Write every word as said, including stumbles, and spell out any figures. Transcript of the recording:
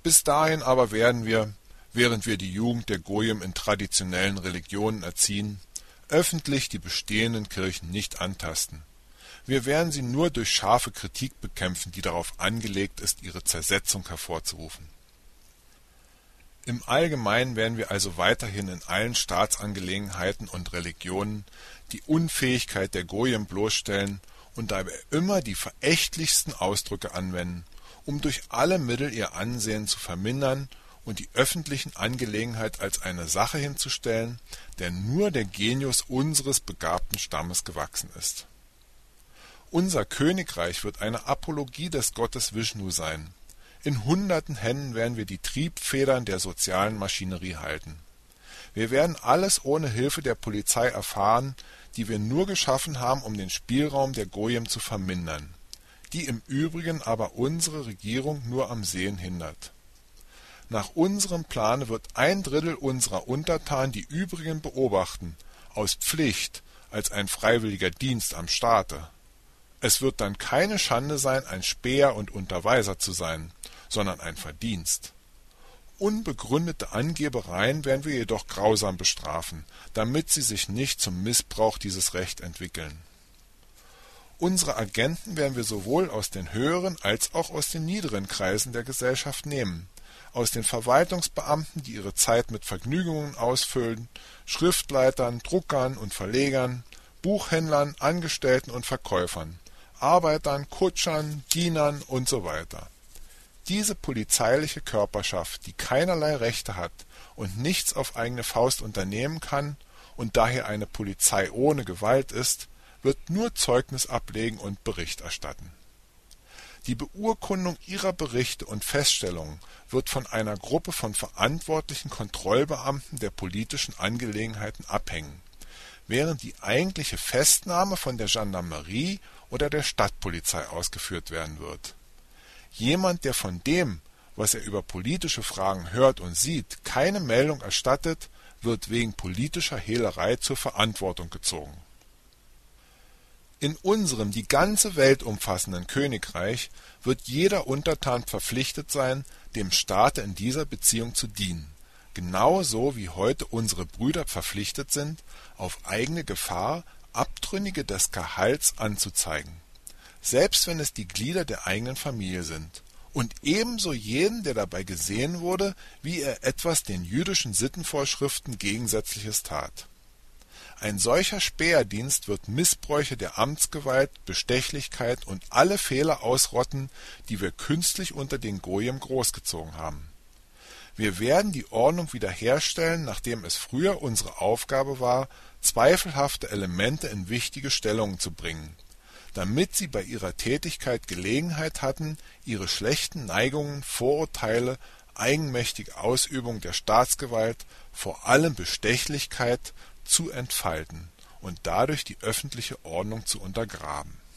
Bis dahin aber werden wir, während wir die Jugend der Goyim in traditionellen Religionen erziehen, öffentlich die bestehenden Kirchen nicht antasten. Wir werden sie nur durch scharfe Kritik bekämpfen, die darauf angelegt ist, ihre Zersetzung hervorzurufen. Im Allgemeinen werden wir also weiterhin in allen Staatsangelegenheiten und Religionen die Unfähigkeit der Goyim bloßstellen und dabei immer die verächtlichsten Ausdrücke anwenden, um durch alle Mittel ihr Ansehen zu vermindern und die öffentlichen Angelegenheit als eine Sache hinzustellen, der nur der Genius unseres begabten Stammes gewachsen ist. Unser Königreich wird eine Apologie des Gottes Vishnu sein. In hunderten Händen werden wir die Triebfedern der sozialen Maschinerie halten. Wir werden alles ohne Hilfe der Polizei erfahren, die wir nur geschaffen haben, um den Spielraum der Goyim zu vermindern, die im Übrigen aber unsere Regierung nur am Sehen hindert. Nach unserem Plane wird ein Drittel unserer Untertanen die übrigen beobachten, aus Pflicht, als ein freiwilliger Dienst am Staate. Es wird dann keine Schande sein, ein Späher und Unterweiser zu sein, sondern ein Verdienst. Unbegründete Angebereien werden wir jedoch grausam bestrafen, damit sie sich nicht zum Missbrauch dieses Rechts entwickeln. Unsere Agenten werden wir sowohl aus den höheren als auch aus den niederen Kreisen der Gesellschaft nehmen, aus den Verwaltungsbeamten, die ihre Zeit mit Vergnügungen ausfüllen, Schriftleitern, Druckern und Verlegern, Buchhändlern, Angestellten und Verkäufern, Arbeitern, Kutschern, Dienern und so weiter. Diese polizeiliche Körperschaft, die keinerlei Rechte hat und nichts auf eigene Faust unternehmen kann und daher eine Polizei ohne Gewalt ist, wird nur Zeugnis ablegen und Bericht erstatten. Die Beurkundung ihrer Berichte und Feststellungen wird von einer Gruppe von verantwortlichen Kontrollbeamten der politischen Angelegenheiten abhängen, während die eigentliche Festnahme von der Gendarmerie oder der Stadtpolizei ausgeführt werden wird. Jemand, der von dem, was er über politische Fragen hört und sieht, keine Meldung erstattet, wird wegen politischer Hehlerei zur Verantwortung gezogen. In unserem die ganze Welt umfassenden Königreich wird jeder Untertan verpflichtet sein, dem Staate in dieser Beziehung zu dienen, genauso wie heute unsere Brüder verpflichtet sind, auf eigene Gefahr Abtrünnige des Gehalts anzuzeigen, selbst wenn es die Glieder der eigenen Familie sind, und ebenso jeden, der dabei gesehen wurde, wie er etwas den jüdischen Sittenvorschriften Gegensätzliches tat. Ein solcher Späherdienst wird Missbräuche der Amtsgewalt, Bestechlichkeit und alle Fehler ausrotten, die wir künstlich unter den Goyim großgezogen haben. Wir werden die Ordnung wiederherstellen, nachdem es früher unsere Aufgabe war, zweifelhafte Elemente in wichtige Stellungen zu bringen, damit sie bei ihrer Tätigkeit Gelegenheit hatten, ihre schlechten Neigungen, Vorurteile, eigenmächtige Ausübung der Staatsgewalt, vor allem Bestechlichkeit, zu entfalten und dadurch die öffentliche Ordnung zu untergraben.